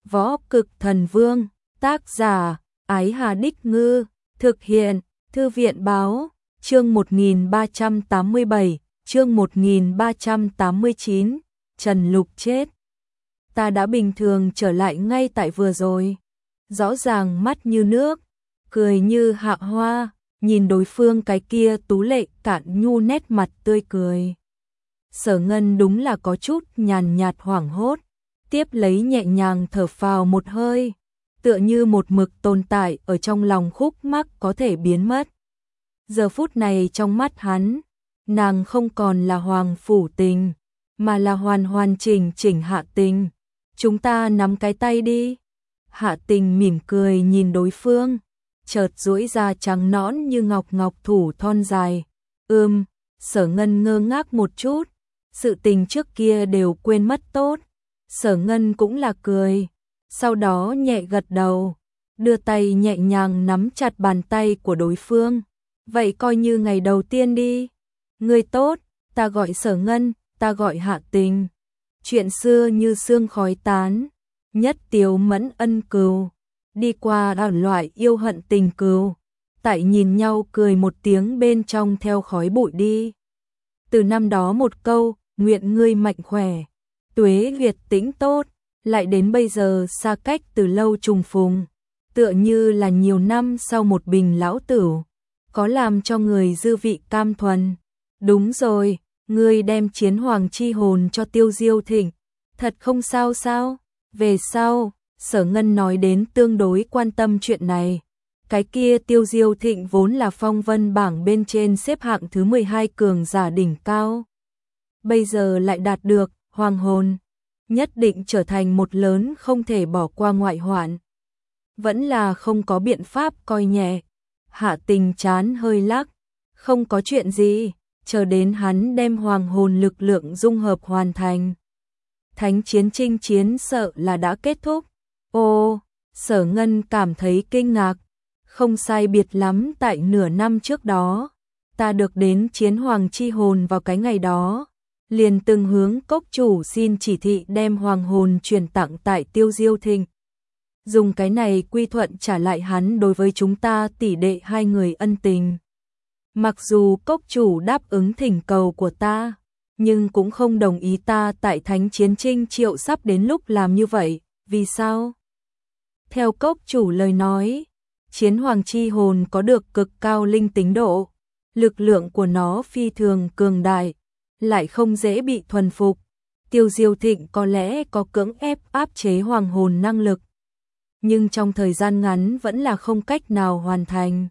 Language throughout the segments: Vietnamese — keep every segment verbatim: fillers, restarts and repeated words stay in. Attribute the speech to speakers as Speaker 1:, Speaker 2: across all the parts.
Speaker 1: Võ Cực Thần Vương, tác giả, Ái Hà Đích Ngư, thực hiện, Thư viện Báo, chương một nghìn ba trăm tám mươi bảy, chương một nghìn ba trăm tám mươi chín, Trần Lục chết. Ta đã bình thường trở lại ngay tại vừa rồi. Rõ ràng mắt như nước, cười như hạ hoa, nhìn đối phương cái kia tú lệ cạn nhu nét mặt tươi cười. Sở Ngân đúng là có chút nhàn nhạt hoảng hốt, tiếp lấy nhẹ nhàng thở phào một hơi, tựa như một mực tồn tại ở trong lòng khúc mắc có thể biến mất. Giờ phút này trong mắt hắn, nàng không còn là Hoàng Phủ Tình, mà là hoàn hoàn chỉnh chỉnh Hạ Tình. Chúng ta nắm cái tay đi. Hạ Tình mỉm cười nhìn đối phương, chợt duỗi ra trắng nõn như ngọc ngọc thủ thon dài. Ưm, Sở Ngân ngơ ngác một chút, sự tình trước kia đều quên mất tốt. Sở Ngân cũng là cười, sau đó nhẹ gật đầu, đưa tay nhẹ nhàng nắm chặt bàn tay của đối phương. Vậy coi như ngày đầu tiên đi. Người tốt, ta gọi Sở Ngân, ta gọi Hạ Tình. Chuyện xưa như sương khói tán, nhất tiếu mẫn ân cừu, đi qua đảo loại yêu hận tình cừu, tại nhìn nhau cười một tiếng bên trong theo khói bụi đi. Từ năm đó một câu, nguyện ngươi mạnh khỏe, tuế việt tĩnh tốt, lại đến bây giờ xa cách từ lâu trùng phùng, tựa như là nhiều năm sau một bình lão tửu, có làm cho người dư vị cam thuần. Đúng rồi, ngươi đem chiến hoàng chi hồn cho Tiêu Diêu Thịnh, thật không sao sao? Về sau, Sở Ngân nói đến tương đối quan tâm chuyện này. Cái kia Tiêu Diêu Thịnh vốn là phong vân bảng bên trên xếp hạng thứ mười hai cường giả đỉnh cao. Bây giờ lại đạt được hoàng hồn, nhất định trở thành một lớn không thể bỏ qua ngoại hoạn. Vẫn là không có biện pháp coi nhẹ. Hạ Tình chán hơi lắc, không có chuyện gì, chờ đến hắn đem hoàng hồn lực lượng dung hợp hoàn thành. Thánh chiến chinh chiến sợ là đã kết thúc. Ô, Sở Ngân cảm thấy kinh ngạc, không sai biệt lắm tại nửa năm trước đó, ta được đến chiến hoàng chi hồn vào cái ngày đó, liền từng hướng cốc chủ xin chỉ thị đem hoàng hồn truyền tặng tại Tiêu Diêu Thịnh. Dùng cái này quy thuận trả lại hắn đối với chúng ta tỷ đệ hai người ân tình. Mặc dù cốc chủ đáp ứng thỉnh cầu của ta, nhưng cũng không đồng ý ta tại thánh chiến trinh triệu sắp đến lúc làm như vậy. Vì sao? Theo cốc chủ lời nói, chiến hoàng chi hồn có được cực cao linh tính độ, lực lượng của nó phi thường cường đại, lại không dễ bị thuần phục. Tiêu Diêu Thịnh có lẽ có cưỡng ép áp chế hoàng hồn năng lực, nhưng trong thời gian ngắn vẫn là không cách nào hoàn thành.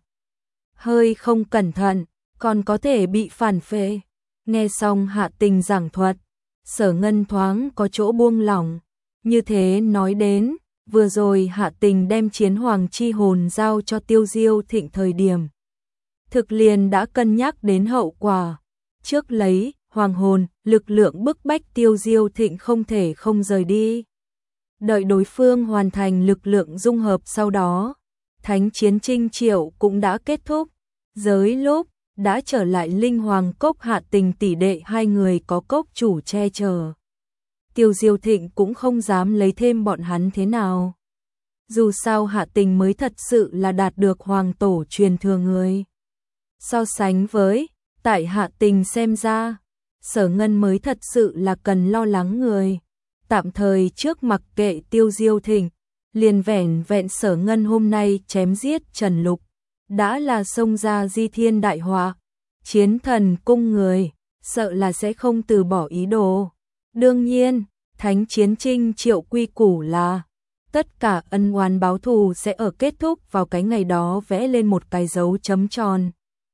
Speaker 1: Hơi không cẩn thận, còn có thể bị phản phệ. Nghe xong Hạ Tình giảng thuật, Sở Ngân thoáng có chỗ buông lỏng. Như thế nói đến, vừa rồi Hạ Tình đem chiến hoàng chi hồn giao cho Tiêu Diêu Thịnh thời điểm, thực liền đã cân nhắc đến hậu quả. Trước lấy hoàng hồn, lực lượng bức bách Tiêu Diêu Thịnh không thể không rời đi. Đợi đối phương hoàn thành lực lượng dung hợp sau đó, thánh chiến trinh triệu cũng đã kết thúc. Giới lúc đã trở lại linh hoàng cốc, Hạ Tình tỷ đệ hai người có cốc chủ che chở, Tiêu Diêu Thịnh cũng không dám lấy thêm bọn hắn thế nào. Dù sao Hạ Tình mới thật sự là đạt được hoàng tổ truyền thừa người. So sánh với, tại Hạ Tình xem ra, Sở Ngân mới thật sự là cần lo lắng người. Tạm thời trước mặc kệ Tiêu Diêu Thịnh, liền vẻn vẹn Sở Ngân hôm nay chém giết Trần Lục, đã là xông ra di thiên đại họa. Chiến thần cung người, sợ là sẽ không từ bỏ ý đồ. Đương nhiên, thánh chiến trinh triệu quy củ là tất cả ân oán báo thù sẽ ở kết thúc vào cái ngày đó vẽ lên một cái dấu chấm tròn.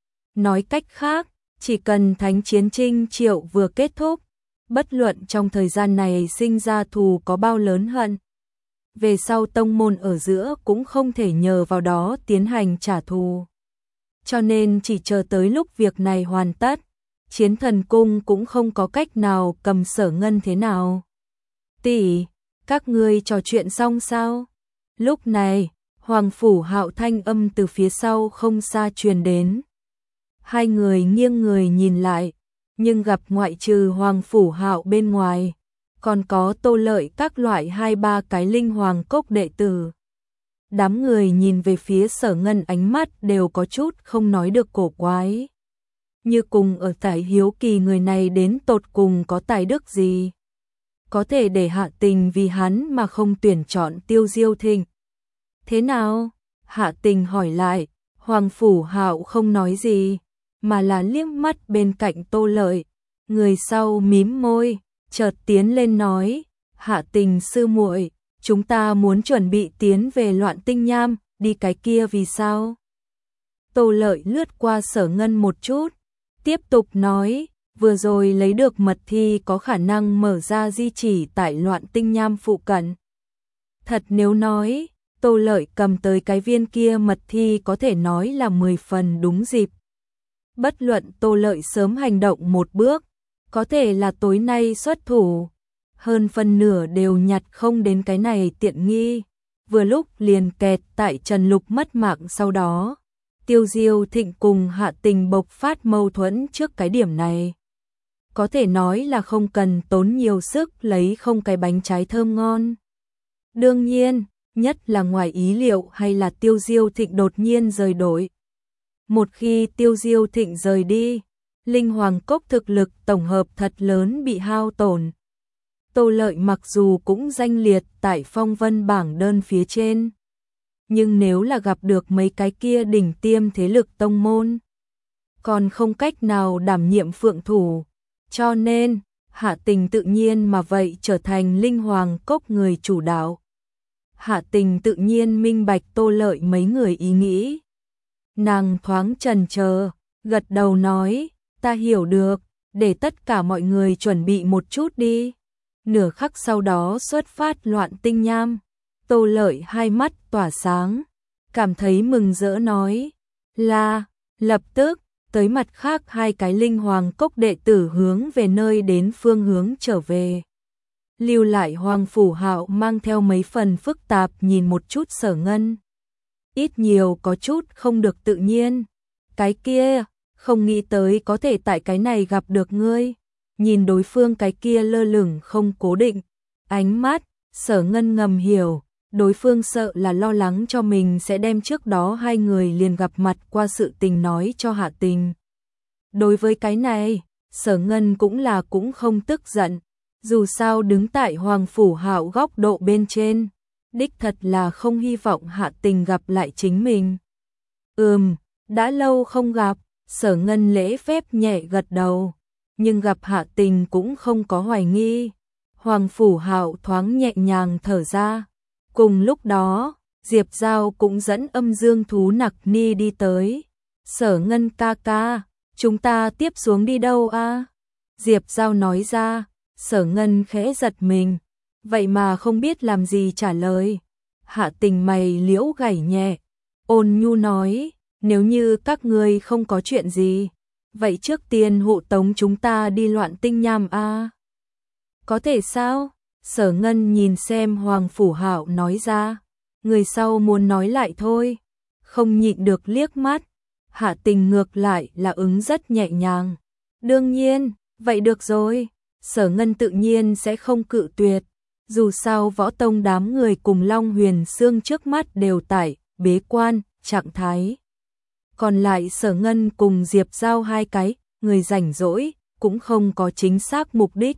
Speaker 1: Nói cách khác, chỉ cần thánh chiến trinh triệu vừa kết thúc, bất luận trong thời gian này sinh ra thù có bao lớn hận, về sau tông môn ở giữa cũng không thể nhờ vào đó tiến hành trả thù. Cho nên chỉ chờ tới lúc việc này hoàn tất, chiến thần cung cũng không có cách nào cầm Sở Ngân thế nào. Tỷ, các ngươi trò chuyện xong sao? Lúc này, Hoàng Phủ Hạo thanh âm từ phía sau không xa truyền đến. Hai người nghiêng người nhìn lại, nhưng gặp ngoại trừ Hoàng Phủ Hạo bên ngoài, còn có Tô Lợi các loại hai ba cái linh hoàng cốc đệ tử. Đám người nhìn về phía Sở Ngân ánh mắt đều có chút không nói được cổ quái. Như cùng ở tại hiếu kỳ người này đến tột cùng có tài đức gì. Có thể để Hạ Tình vì hắn mà không tuyển chọn Tiêu Diêu Thịnh. Thế nào? Hạ Tình hỏi lại, Hoàng Phủ Hạo không nói gì, mà là liếc mắt bên cạnh Tô Lợi. Người sau mím môi, chợt tiến lên nói, Hạ Tình sư muội, chúng ta muốn chuẩn bị tiến về Loạn Tinh Nham, đi cái kia vì sao? Tô Lợi lướt qua Sở Ngân một chút, tiếp tục nói, vừa rồi lấy được mật thi có khả năng mở ra di chỉ tại Loạn Tinh Nham phụ cận. Thật nếu nói, Tô Lợi cầm tới cái viên kia mật thi có thể nói là mười phần đúng dịp. Bất luận Tô Lợi sớm hành động một bước, có thể là tối nay xuất thủ, hơn phần nửa đều nhặt không đến cái này tiện nghi, vừa lúc liền kẹt tại Trần Lục mất mạng sau đó. Tiêu Diêu Thịnh cùng Hạ Tình bộc phát mâu thuẫn trước cái điểm này. Có thể nói là không cần tốn nhiều sức lấy không cái bánh trái thơm ngon. Đương nhiên, nhất là ngoài ý liệu hay là Tiêu Diêu Thịnh đột nhiên rời đổi. Một khi Tiêu Diêu Thịnh rời đi, Linh Hoàng Cốc thực lực tổng hợp thật lớn bị hao tổn. Tô Lợi mặc dù cũng danh liệt tại phong vân bảng đơn phía trên, nhưng nếu là gặp được mấy cái kia đỉnh tiêm thế lực tông môn, còn không cách nào đảm nhiệm phượng thủ, cho nên Hạ Tình tự nhiên mà vậy trở thành Linh Hoàng Cốc người chủ đạo. Hạ Tình tự nhiên minh bạch Tô Lợi mấy người ý nghĩ. Nàng thoáng chần chờ, gật đầu nói, ta hiểu được, để tất cả mọi người chuẩn bị một chút đi. Nửa khắc sau đó xuất phát Loạn Tinh Nham. Tô Lợi hai mắt tỏa sáng, cảm thấy mừng rỡ nói, là, lập tức, tới mặt khác hai cái Linh Hoàng Cốc đệ tử hướng về nơi đến phương hướng trở về. Lưu lại Hoàng Phủ Hạo mang theo mấy phần phức tạp nhìn một chút Sở Ngân. Ít nhiều có chút không được tự nhiên. Cái kia, không nghĩ tới có thể tại cái này gặp được ngươi. Nhìn đối phương cái kia lơ lửng không cố định. Ánh mắt, Sở Ngân ngầm hiểu, đối phương sợ là lo lắng cho mình sẽ đem trước đó hai người liền gặp mặt qua sự tình nói cho Hạ Tình. Đối với cái này, Sở Ngân cũng là cũng không tức giận. Dù sao đứng tại Hoàng Phủ Hạo góc độ bên trên, đích thật là không hy vọng Hạ Tình gặp lại chính mình. Ừm, đã lâu không gặp, Sở Ngân lễ phép nhẹ gật đầu, nhưng gặp Hạ Tình cũng không có hoài nghi. Hoàng Phủ Hạo thoáng nhẹ nhàng thở ra. Cùng lúc đó, Diệp Giao cũng dẫn Âm Dương Thú Nặc Ni đi tới. Sở Ngân ca ca, chúng ta tiếp xuống đi đâu a? Diệp Giao nói ra. Sở Ngân khẽ giật mình, vậy mà không biết làm gì trả lời. Hạ Tình mày liễu gảy nhẹ, ôn nhu nói, nếu như các ngươi không có chuyện gì, vậy trước tiên hộ tống chúng ta đi Loạn Tinh Nham a. Có thể sao? Sở Ngân nhìn xem Hoàng Phủ Hạo nói ra, người sau muốn nói lại thôi, không nhịn được liếc mắt. Hạ Tình ngược lại là ứng rất nhẹ nhàng. Đương nhiên, vậy được rồi. Sở Ngân tự nhiên sẽ không cự tuyệt, dù sao võ tông đám người cùng Long Huyền Xương trước mắt đều tại bế quan, trạng thái. Còn lại Sở Ngân cùng Diệp Giao hai cái, người rảnh rỗi, cũng không có chính xác mục đích.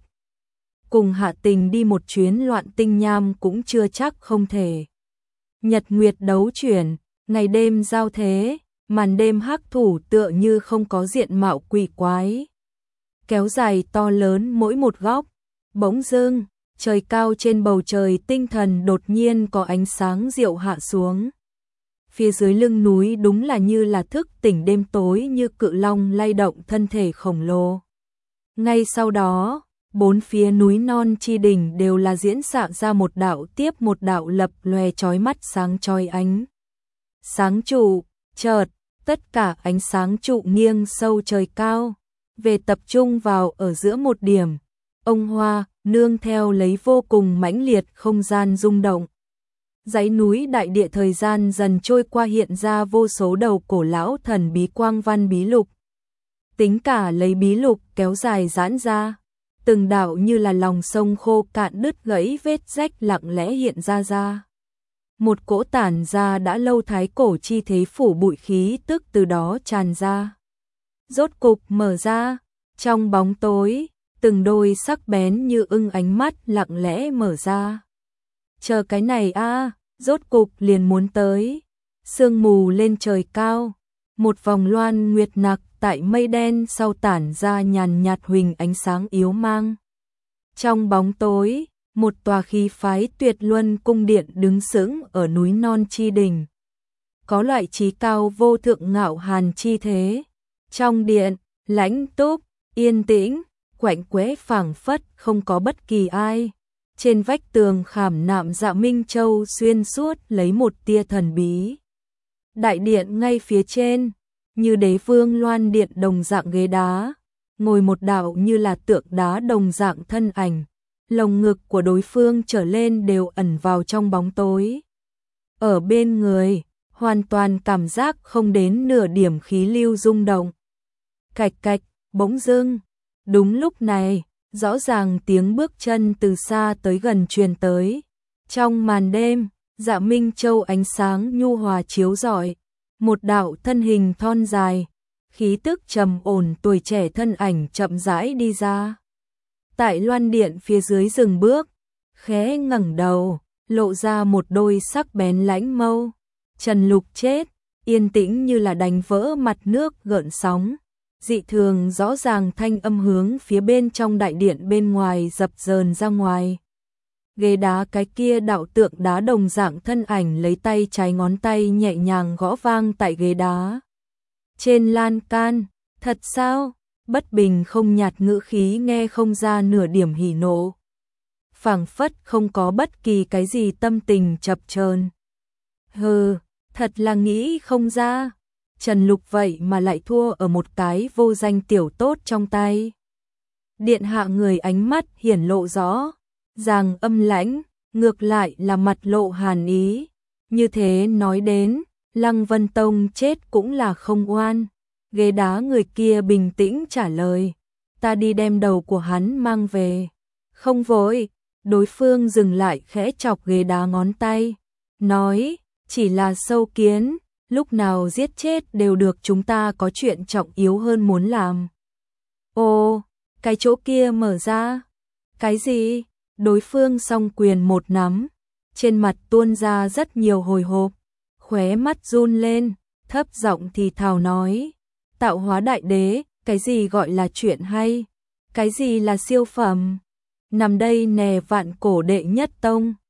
Speaker 1: Cùng Hạ Tình đi một chuyến Loạn Tinh Nham cũng chưa chắc không thể. Nhật nguyệt đấu chuyển, ngày đêm giao thế, màn đêm hắc thủ tựa như không có diện mạo quỷ quái. Kéo dài to lớn mỗi một góc, bỗng dưng, trời cao trên bầu trời tinh thần đột nhiên có ánh sáng diệu hạ xuống. Phía dưới lưng núi đúng là như là thức tỉnh đêm tối như cự long lay động thân thể khổng lồ. Ngay sau đó, bốn phía núi non chi đỉnh đều là diễn xạ ra một đạo tiếp một đạo lập lòe chói mắt sáng chói ánh. Sáng trụ, chợt, tất cả ánh sáng trụ nghiêng sâu trời cao. Về tập trung vào ở giữa một điểm, ông hoa nương theo lấy vô cùng mãnh liệt không gian rung động. Dãy núi đại địa thời gian dần trôi qua hiện ra vô số đầu cổ lão thần bí quang văn bí lục. Tính cả lấy bí lục kéo dài giãn ra, từng đạo như là lòng sông khô cạn đứt gãy vết rách lặng lẽ hiện ra ra. Một cỗ tản ra đã lâu thái cổ chi thế phủ bụi khí tức từ đó tràn ra. Rốt cục mở ra, trong bóng tối, từng đôi sắc bén như ưng ánh mắt lặng lẽ mở ra. Chờ cái này a, rốt cục liền muốn tới. Sương mù lên trời cao, một vòng loan nguyệt nặc tại mây đen sau tản ra nhàn nhạt huỳnh ánh sáng yếu mang. Trong bóng tối, một tòa khí phái tuyệt luân cung điện đứng sững ở núi non chi đỉnh. Có loại trí cao vô thượng ngạo hàn chi thế. Trong điện, lãnh túc, yên tĩnh, quạnh quẽ phảng phất không có bất kỳ ai. Trên vách tường khảm nạm Dạ Minh Châu xuyên suốt lấy một tia thần bí. Đại điện ngay phía trên, như đế vương loan điện đồng dạng ghế đá, ngồi một đạo như là tượng đá đồng dạng thân ảnh. Lồng ngực của đối phương trở lên đều ẩn vào trong bóng tối. Ở bên người, hoàn toàn cảm giác không đến nửa điểm khí lưu rung động. Cạch cạch, bỗng dưng, đúng lúc này, rõ ràng tiếng bước chân từ xa tới gần truyền tới. Trong màn đêm, Dạ Minh Châu ánh sáng nhu hòa chiếu rọi, một đạo thân hình thon dài, khí tức trầm ổn tuổi trẻ thân ảnh chậm rãi đi ra. Tại loan điện phía dưới dừng bước, khẽ ngẩng đầu, lộ ra một đôi sắc bén lãnh mâu. Trần Lục chết, yên tĩnh như là đánh vỡ mặt nước gợn sóng. Dị thường rõ ràng thanh âm hướng phía bên trong đại điện bên ngoài dập dờn ra ngoài. Ghế đá cái kia đạo tượng đá đồng dạng thân ảnh lấy tay trái ngón tay nhẹ nhàng gõ vang tại ghế đá. Trên lan can, thật sao? Bất bình không nhạt ngữ khí nghe không ra nửa điểm hỉ nộ. Phảng phất không có bất kỳ cái gì tâm tình chập chờn. Hừ, thật là nghĩ không ra. Trần Lục vậy mà lại thua ở một cái vô danh tiểu tốt trong tay. Điện hạ người ánh mắt hiển lộ rõ, ràng âm lãnh, ngược lại là mặt lộ hàn ý. Như thế nói đến, Lăng Vân Tông chết cũng là không oan. Ghế đá người kia bình tĩnh trả lời, ta đi đem đầu của hắn mang về. Không vội, đối phương dừng lại khẽ chọc ghế đá ngón tay, nói, chỉ là sâu kiến, lúc nào giết chết đều được, chúng ta có chuyện trọng yếu hơn muốn làm. Ồ, cái chỗ kia mở ra. Cái gì? Đối phương song quyền một nắm, trên mặt tuôn ra rất nhiều hồi hộp, khóe mắt run lên, thấp giọng thì thào nói, tạo hóa đại đế, cái gì gọi là chuyện hay? Cái gì là siêu phẩm? Nằm đây nè vạn cổ đệ nhất tông.